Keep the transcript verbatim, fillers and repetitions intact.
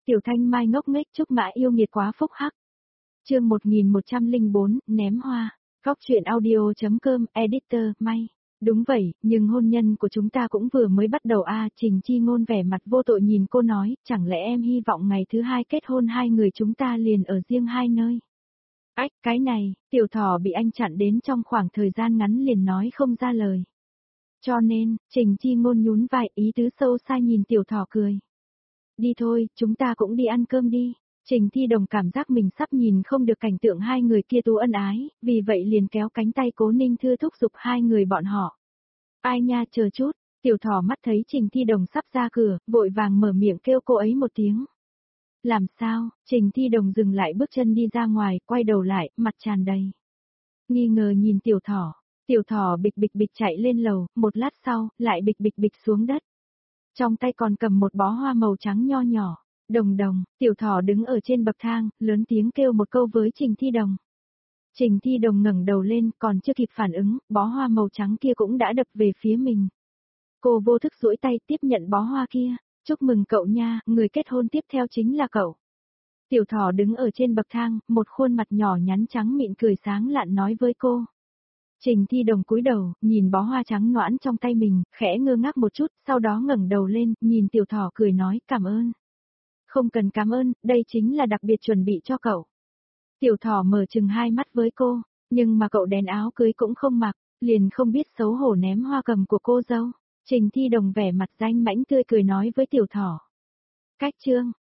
Tiểu Thanh Mai ngốc nghếch Trúc Mã yêu nghiệt quá phúc hắc. Chương một nghìn một trăm lẻ bốn, ném hoa. Góc truyện audio.com, editor, May. Đúng vậy, nhưng hôn nhân của chúng ta cũng vừa mới bắt đầu a. Trình Chi Ngôn vẻ mặt vô tội nhìn cô nói, chẳng lẽ em hy vọng ngày thứ hai kết hôn hai người chúng ta liền ở riêng hai nơi. Ách, cái này, Tiểu Thỏ bị anh chặn đến trong khoảng thời gian ngắn liền nói không ra lời. Cho nên, Trình Chi Ngôn nhún vai, ý tứ sâu xa nhìn Tiểu Thỏ cười. Đi thôi, chúng ta cũng đi ăn cơm đi. Trình Thi Đồng cảm giác mình sắp nhìn không được cảnh tượng hai người kia tú ân ái, vì vậy liền kéo cánh tay Cố Ninh Thư thúc giục hai người bọn họ. Ai nha, chờ chút. Tiểu Thỏ mắt thấy Trình Thi Đồng sắp ra cửa, vội vàng mở miệng kêu cô ấy một tiếng. Làm sao? Trình Thi Đồng dừng lại bước chân đi ra ngoài, quay đầu lại, mặt tràn đầy nghi ngờ nhìn Tiểu Thỏ. Tiểu Thỏ bịch bịch bịch chạy lên lầu, một lát sau, lại bịch bịch bịch xuống đất. Trong tay còn cầm một bó hoa màu trắng nho nhỏ. Đồng Đồng, Tiểu Thỏ đứng ở trên bậc thang, lớn tiếng kêu một câu với Trình Thi Đồng. Trình Thi Đồng ngẩng đầu lên, còn chưa kịp phản ứng, bó hoa màu trắng kia cũng đã đập về phía mình. Cô vô thức duỗi tay tiếp nhận bó hoa kia. Chúc mừng cậu nha, người kết hôn tiếp theo chính là cậu. Tiểu Thỏ đứng ở trên bậc thang, một khuôn mặt nhỏ nhắn trắng mịn cười sáng lạn nói với cô. Trình Thi Đồng cúi đầu, nhìn bó hoa trắng noãn trong tay mình, khẽ ngơ ngác một chút, sau đó ngẩng đầu lên, nhìn Tiểu Thỏ cười nói cảm ơn. Không cần cảm ơn, đây chính là đặc biệt chuẩn bị cho cậu. Tiểu Thỏ mở chừng hai mắt với cô, nhưng mà cậu đèn áo cưới cũng không mặc, liền không biết xấu hổ ném hoa cầm của cô dâu. Trình Thi Đồng vẻ mặt danh mãnh tươi cười nói với Tiểu Thỏ. Cách chương.